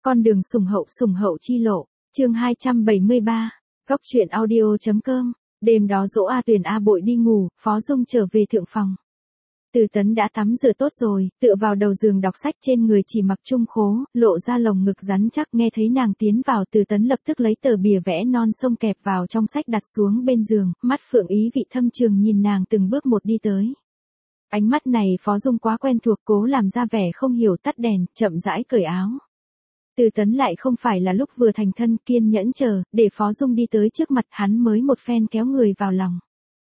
Con đường sủng hậu chi lộ, chương 273, Góc truyện audio.com. Đêm đó dỗ A Tuyền A Bội đi ngủ, Phó Dung trở về thượng phòng. Từ Tấn đã tắm rửa tốt rồi, tựa vào đầu giường đọc sách, trên người chỉ mặc trung khố, lộ ra lồng ngực rắn chắc. Nghe thấy nàng tiến vào, Từ Tấn lập tức lấy tờ bìa vẽ non sông kẹp vào trong sách đặt xuống bên giường, mắt phượng ý vị thâm trường nhìn nàng từng bước một đi tới. Ánh mắt này Phó Dung quá quen thuộc, cố làm ra vẻ không hiểu, tắt đèn, chậm rãi cởi áo. Từ Tấn lại không phải là lúc vừa thành thân, kiên nhẫn chờ, để Phó Dung đi tới trước mặt hắn mới một phen kéo người vào lòng.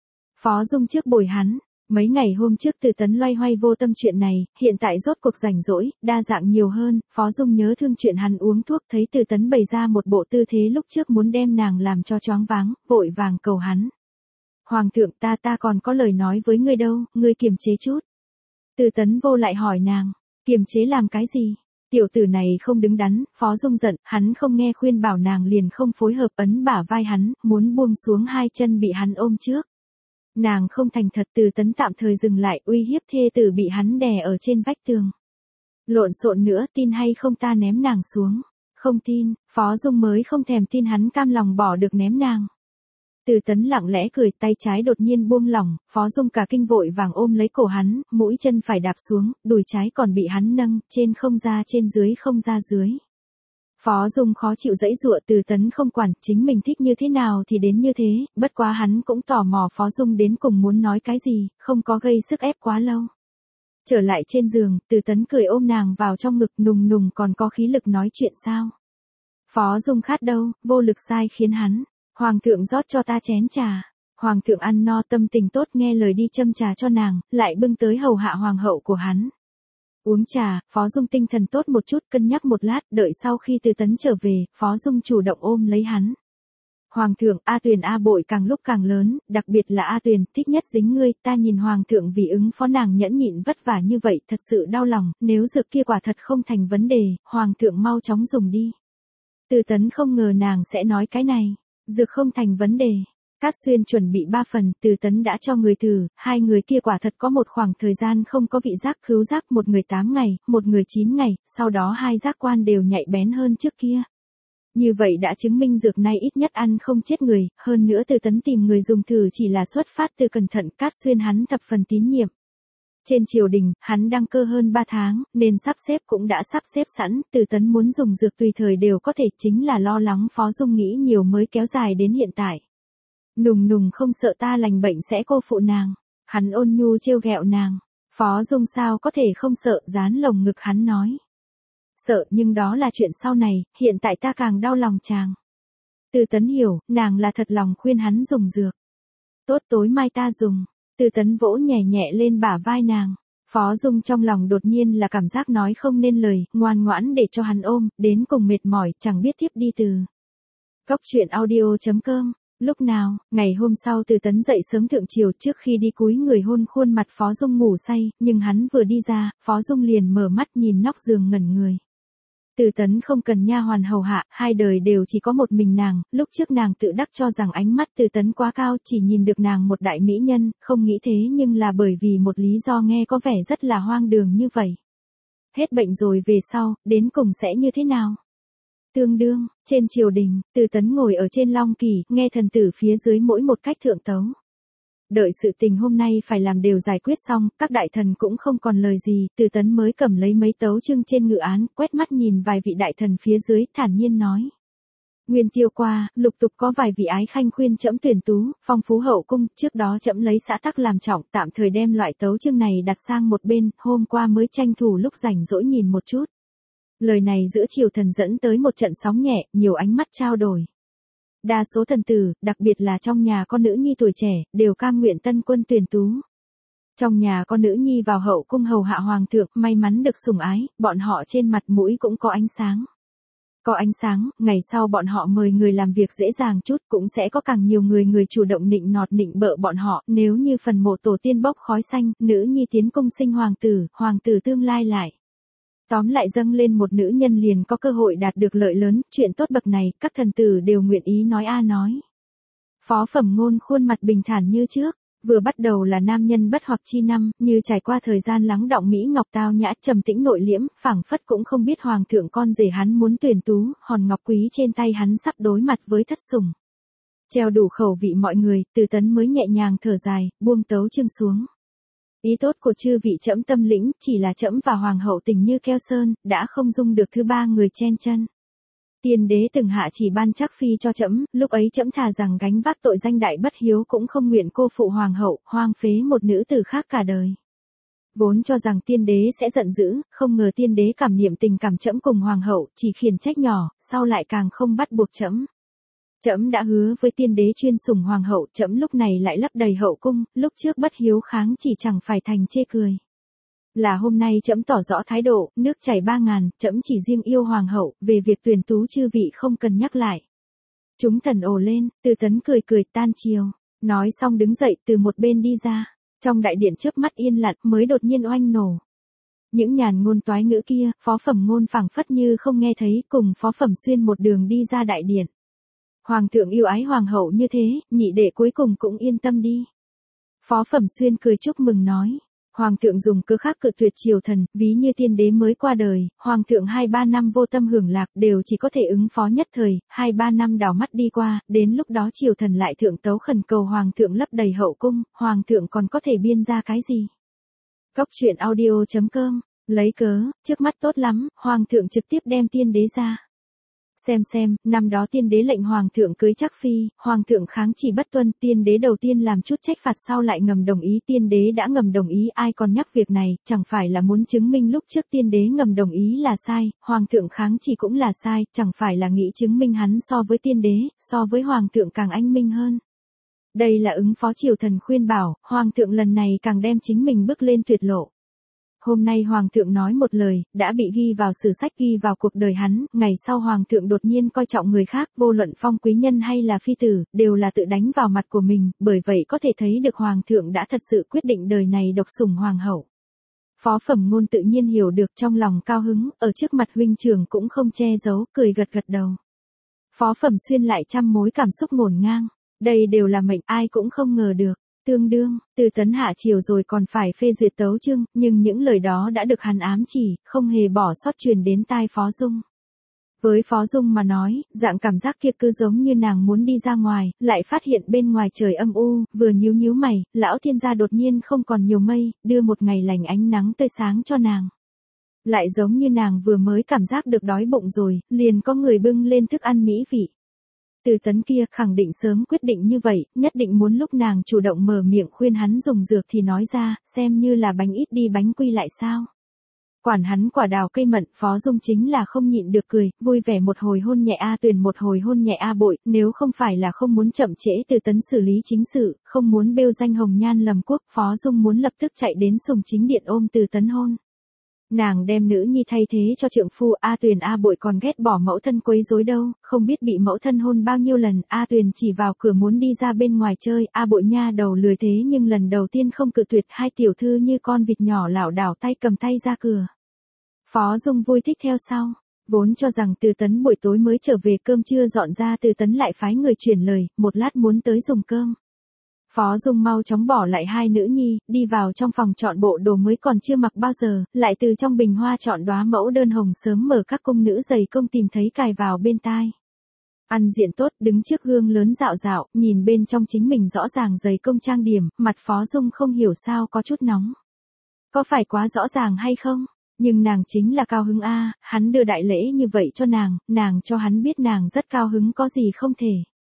Phó Dung trước bồi hắn, mấy ngày hôm trước Từ Tấn loay hoay vô tâm chuyện này, hiện tại rốt cuộc rảnh rỗi, đa dạng nhiều hơn. Phó Dung nhớ thương chuyện hắn uống thuốc, thấy Từ Tấn bày ra một bộ tư thế lúc trước muốn đem nàng làm cho choáng váng, vội vàng cầu hắn. Hoàng thượng, ta còn có lời nói với ngươi đâu, ngươi kiềm chế chút. Từ Tấn vô lại hỏi nàng, kiềm chế làm cái gì? Tiểu tử này không đứng đắn. Phó Dung giận, hắn không nghe khuyên bảo nàng liền không phối hợp, ấn bả vai hắn, muốn buông xuống hai chân bị hắn ôm trước. Nàng không thành thật. Từ Tấn tạm thời dừng lại, uy hiếp thê tử bị hắn đè ở trên vách tường. Lộn xộn nữa, tin hay không ta ném nàng xuống. Không tin. Phó Dung mới không thèm tin hắn cam lòng bỏ được ném nàng. Từ Tấn lặng lẽ cười, tay trái đột nhiên buông lỏng, Phó Dung cả kinh vội vàng ôm lấy cổ hắn, mũi chân phải đạp xuống, đùi trái còn bị hắn nâng, trên không ra trên dưới không ra dưới. Phó Dung khó chịu giãy giụa. Từ Tấn không quản, chính mình thích như thế nào thì đến như thế, bất quá hắn cũng tò mò Phó Dung đến cùng muốn nói cái gì, không có gây sức ép quá lâu. Trở lại trên giường, Từ Tấn cười ôm nàng vào trong ngực, nùng nùng còn có khí lực nói chuyện sao? Phó Dung khát đâu, vô lực sai khiến hắn. Hoàng thượng rót cho ta chén trà. Hoàng thượng ăn no tâm tình tốt, nghe lời đi châm trà cho nàng, lại bưng tới hầu hạ hoàng hậu của hắn. Uống trà, Phó Dung tinh thần tốt một chút, cân nhắc một lát, đợi sau khi Từ Tấn trở về, Phó Dung chủ động ôm lấy hắn. Hoàng thượng, A Tuyền A Bội càng lúc càng lớn, đặc biệt là A Tuyền, thích nhất dính ngươi, ta nhìn hoàng thượng vì ứng phó nàng nhẫn nhịn vất vả như vậy, thật sự đau lòng, nếu dược kia quả thật không thành vấn đề, hoàng thượng mau chóng dùng đi. Từ Tấn không ngờ nàng sẽ nói cái này. Dược không thành vấn đề. Cát Xuyên chuẩn bị 3 phần, Từ Tấn đã cho người thử, hai người kia quả thật có một khoảng thời gian không có vị giác khứu giác, một người 8 ngày, một người 9 ngày, sau đó hai giác quan đều nhạy bén hơn trước kia. Như vậy đã chứng minh dược này ít nhất ăn không chết người, hơn nữa Từ Tấn tìm người dùng thử chỉ là xuất phát từ cẩn thận, Cát Xuyên hắn thập phần tín nhiệm. Trên triều đình, hắn đăng cơ hơn 3 tháng, nên sắp xếp cũng đã sắp xếp sẵn, Từ Tấn muốn dùng dược tùy thời đều có thể, chính là lo lắng Phó Dung nghĩ nhiều mới kéo dài đến hiện tại. Nùng nùng không sợ ta lành bệnh sẽ cô phụ nàng. Hắn ôn nhu trêu ghẹo nàng. Phó Dung sao có thể không sợ, dán lồng ngực hắn nói. Sợ, nhưng đó là chuyện sau này, hiện tại ta càng đau lòng chàng. Từ Tấn hiểu, nàng là thật lòng khuyên hắn dùng dược. Tốt, tối mai ta dùng. Từ Tấn vỗ nhẹ nhẹ lên bả vai nàng. Phó Dung trong lòng đột nhiên là cảm giác nói không nên lời, ngoan ngoãn để cho hắn ôm, đến cùng mệt mỏi, chẳng biết tiếp đi từ. Góc truyện audio.com. Lúc nào, ngày hôm sau Từ Tấn dậy sớm thượng triều, trước khi đi cúi người hôn khuôn mặt Phó Dung ngủ say, nhưng hắn vừa đi ra, Phó Dung liền mở mắt nhìn nóc giường ngẩn người. Từ Tấn không cần nha hoàn hầu hạ, hai đời đều chỉ có một mình nàng, lúc trước nàng tự đắc cho rằng ánh mắt Từ Tấn quá cao, chỉ nhìn được nàng một đại mỹ nhân, không nghĩ thế nhưng là bởi vì một lý do nghe có vẻ rất là hoang đường như vậy. Hết bệnh rồi về sau, đến cùng sẽ như thế nào? Tương đương, trên triều đình, Từ Tấn ngồi ở trên long kỷ, nghe thần tử phía dưới mỗi một cách thượng tấu. Đợi sự tình hôm nay phải làm đều giải quyết xong, các đại thần cũng không còn lời gì, Từ Tấn mới cầm lấy mấy tấu chương trên ngự án, quét mắt nhìn vài vị đại thần phía dưới, thản nhiên nói. Nguyên tiêu qua, lục tục có vài vị ái khanh khuyên trẫm tuyển tú, phong phú hậu cung, trước đó trẫm lấy xã tắc làm trọng, tạm thời đem loại tấu chương này đặt sang một bên, hôm qua mới tranh thủ lúc rảnh rỗi nhìn một chút. Lời này giữa triều thần dẫn tới một trận sóng nhẹ, nhiều ánh mắt trao đổi. Đa số thần tử, đặc biệt là trong nhà con nữ nhi tuổi trẻ, đều cam nguyện tân quân tuyển tú. Trong nhà con nữ nhi vào hậu cung hầu hạ hoàng thượng, may mắn được sủng ái, bọn họ trên mặt mũi cũng có ánh sáng. Có ánh sáng, ngày sau bọn họ mời người làm việc dễ dàng chút, cũng sẽ có càng nhiều người chủ động nịnh nọt nịnh bợ bọn họ, nếu như phần mộ tổ tiên bốc khói xanh, nữ nhi tiến cung sinh hoàng tử tương lai lại. Tóm lại dâng lên một nữ nhân liền có cơ hội đạt được lợi lớn, chuyện tốt bậc này, các thần tử đều nguyện ý nói a nói. Phó Phẩm Ngôn khuôn mặt bình thản như trước, Vừa bắt đầu là nam nhân bất hoặc chi năm, như trải qua thời gian lắng đọng Mỹ Ngọc tao nhã trầm tĩnh nội liễm, phảng phất cũng không biết hoàng thượng con rể hắn muốn tuyển tú, hòn ngọc quý trên tay hắn sắp đối mặt với thất sủng. Treo đủ khẩu vị mọi người, Từ Tấn mới nhẹ nhàng thở dài, buông tấu chương xuống. Ý tốt của chư vị trẫm tâm lĩnh, chỉ là trẫm và hoàng hậu tình như keo sơn, đã không dung được thứ ba người chen chân. Tiên đế từng hạ chỉ ban chắc phi cho trẫm, lúc ấy trẫm thà rằng gánh vác tội danh đại bất hiếu cũng không nguyện cô phụ hoàng hậu, hoang phế một nữ tử khác cả đời. Vốn cho rằng tiên đế sẽ giận dữ, không ngờ tiên đế cảm niệm tình cảm trẫm cùng hoàng hậu, chỉ khiển trách nhỏ, sau lại càng không bắt buộc trẫm. Trẫm đã hứa với tiên đế chuyên sủng hoàng hậu, trẫm lúc này lại lấp đầy hậu cung, lúc trước bất hiếu kháng chỉ chẳng phải thành chê cười. Là hôm nay trẫm tỏ rõ thái độ, nước chảy 3.000, trẫm chỉ riêng yêu hoàng hậu, về việc tuyển tú chư vị không cần nhắc lại. Chúng thần ồ lên, Từ Tấn cười cười tan chiều, nói xong đứng dậy từ một bên đi ra, trong đại điện chớp mắt yên lặng mới đột nhiên oanh nổ. Những nhàn ngôn toái ngữ kia, phó phẩm ngôn phảng phất như không nghe thấy, cùng phó phẩm xuyên một đường đi ra đại điện. Hoàng thượng yêu ái hoàng hậu như thế, nhị đệ cuối cùng cũng yên tâm đi. Phó phẩm xuyên cười chúc mừng nói. Hoàng thượng dùng cơ khác cự tuyệt triều thần, ví như tiên đế mới qua đời, hoàng thượng 2-3 năm vô tâm hưởng lạc đều chỉ có thể ứng phó nhất thời, 2-3 năm đảo mắt đi qua, đến lúc đó triều thần lại thượng tấu khẩn cầu hoàng thượng lấp đầy hậu cung, hoàng thượng còn có thể biên ra cái gì? Cốc truyện audio.com, lấy cớ, trước mắt tốt lắm, hoàng thượng trực tiếp đem tiên đế ra. Xem, năm đó tiên đế lệnh hoàng thượng cưới chắc phi, hoàng thượng kháng chỉ bất tuân, tiên đế đầu tiên làm chút trách phạt sau lại ngầm đồng ý, tiên đế đã ngầm đồng ý, ai còn nhắc việc này, chẳng phải là muốn chứng minh lúc trước tiên đế ngầm đồng ý là sai, hoàng thượng kháng chỉ cũng là sai, chẳng phải là nghĩ chứng minh hắn so với tiên đế, so với hoàng thượng càng anh minh hơn. Đây là ứng phó triều thần khuyên bảo, hoàng thượng lần này càng đem chính mình bước lên tuyệt lộ. Hôm nay hoàng thượng nói một lời, đã bị ghi vào sử sách, ghi vào cuộc đời hắn, ngày sau hoàng thượng đột nhiên coi trọng người khác, vô luận phong quý nhân hay là phi tử, đều là tự đánh vào mặt của mình, bởi vậy có thể thấy được hoàng thượng đã thật sự quyết định đời này độc sủng hoàng hậu. Phó phẩm ngôn tự nhiên hiểu được, trong lòng cao hứng, ở trước mặt huynh trưởng cũng không che giấu, cười gật gật đầu. Phó phẩm xuyên lại trăm mối cảm xúc ngổn ngang, đây đều là mệnh, ai cũng không ngờ được. Tương đương, Từ Tấn hạ chiều rồi còn phải phê duyệt tấu chương, nhưng những lời đó đã được hắn ám chỉ, không hề bỏ sót truyền đến tai Phó Dung. Với Phó Dung mà nói, dạng cảm giác kia cứ giống như nàng muốn đi ra ngoài, lại phát hiện bên ngoài trời âm u, vừa nhíu mày, lão thiên gia đột nhiên không còn nhiều mây, đưa một ngày lành ánh nắng tươi sáng cho nàng. Lại giống như nàng vừa mới cảm giác được đói bụng rồi, liền có người bưng lên thức ăn mỹ vị. Từ Tấn kia khẳng định sớm quyết định như vậy, nhất định muốn lúc nàng chủ động mở miệng khuyên hắn dùng dược thì nói ra, xem như là bánh ít đi bánh quy lại sao. Quản hắn quả đào cây mận, Phó Dung chính là không nhịn được cười, vui vẻ một hồi hôn nhẹ A Tuyền một hồi hôn nhẹ A Bội, nếu không phải là không muốn chậm trễ Từ Tấn xử lý chính sự, không muốn bêu danh hồng nhan lầm quốc, Phó Dung muốn lập tức chạy đến sùng chính điện ôm Từ Tấn hôn. Nàng đem nữ nhi thay thế cho trượng phu, A Tuyền A Bội còn ghét bỏ mẫu thân quấy rối đâu, không biết bị mẫu thân hôn bao nhiêu lần, A Tuyền chỉ vào cửa muốn đi ra bên ngoài chơi, A Bội nha đầu lười thế nhưng lần đầu tiên không cự tuyệt, hai tiểu thư như con vịt nhỏ lảo đảo tay cầm tay ra cửa. Phó Dung vui thích theo sau, vốn cho rằng Từ Tấn buổi tối mới trở về cơm trưa dọn ra, Từ Tấn lại phái người chuyển lời, một lát muốn tới dùng cơm. Phó Dung mau chóng bỏ lại hai nữ nhi, đi vào trong phòng chọn bộ đồ mới còn chưa mặc bao giờ, lại từ trong bình hoa chọn đóa mẫu đơn hồng sớm mở các cung nữ giày công tìm thấy cài vào bên tai. Ăn diện tốt, đứng trước gương lớn dạo dạo, nhìn bên trong chính mình rõ ràng giày công trang điểm, mặt Phó Dung không hiểu sao có chút nóng. Có phải quá rõ ràng hay không? Nhưng nàng chính là cao hứng a, hắn đưa đại lễ như vậy cho nàng cho hắn biết nàng rất cao hứng có gì không thể.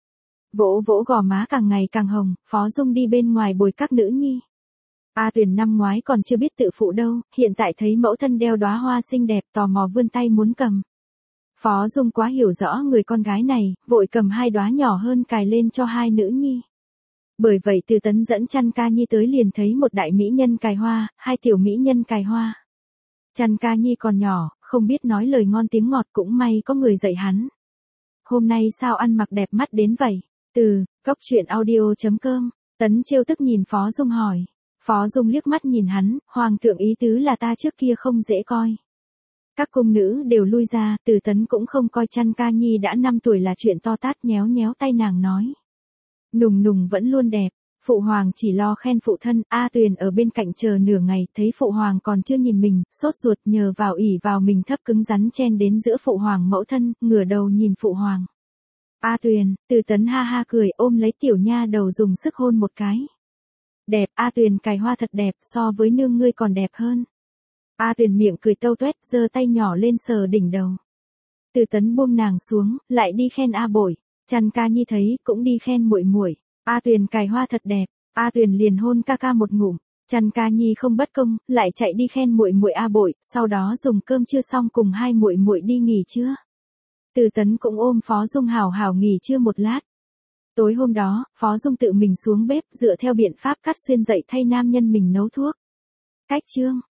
Vỗ vỗ gò má càng ngày càng hồng, Phó Dung đi bên ngoài bồi các nữ nhi. A Tuyền năm ngoái còn chưa biết tự phụ đâu, hiện tại thấy mẫu thân đeo đóa hoa xinh đẹp tò mò vươn tay muốn cầm. Phó Dung quá hiểu rõ người con gái này, vội cầm hai đóa nhỏ hơn cài lên cho hai nữ nhi. Bởi vậy Từ Tấn dẫn Chăn Ca Nhi tới liền thấy một đại mỹ nhân cài hoa, hai tiểu mỹ nhân cài hoa. Chăn Ca Nhi còn nhỏ, không biết nói lời ngon tiếng ngọt, cũng may có người dạy hắn. Hôm nay sao ăn mặc đẹp mắt đến vậy? Từ Cốc truyện audio.com, Tấn trêu tức nhìn Phó Dung hỏi. Phó Dung liếc mắt nhìn hắn, hoàng thượng ý tứ là ta trước kia không dễ coi. Các cung nữ đều lui ra, Từ Tấn cũng không coi Chăn Ca Nhi đã 5 tuổi là chuyện to tát, nhéo nhéo tay nàng nói. Nùng nùng vẫn luôn đẹp. Phụ hoàng chỉ lo khen phụ thân, A Tuyền ở bên cạnh chờ nửa ngày, thấy phụ hoàng còn chưa nhìn mình, sốt ruột nhờ vào ỉ vào mình thấp cứng rắn chen đến giữa phụ hoàng mẫu thân, ngửa đầu nhìn phụ hoàng. A Tuyền, Từ Tấn ha ha cười ôm lấy tiểu nha đầu dùng sức hôn một cái. Đẹp, A Tuyền cài hoa thật đẹp, so với nương ngươi còn đẹp hơn. A Tuyền miệng cười tâu tuét, giơ tay nhỏ lên sờ đỉnh đầu. Từ Tấn buông nàng xuống, lại đi khen A Bội. Trăn Ca Nhi thấy, cũng đi khen muội muội. A Tuyền cài hoa thật đẹp. A Tuyền liền hôn ca ca một ngụm. Trăn Ca Nhi không bất công, lại chạy đi khen muội muội A Bội, sau đó dùng cơm trưa xong cùng hai muội muội đi nghỉ trưa. Từ Tấn cũng ôm Phó Dung hào hào nghỉ trưa một lát. Tối hôm đó, Phó Dung tự mình xuống bếp, dựa theo biện pháp cắt xuyên dậy thay nam nhân mình nấu thuốc. Cách chương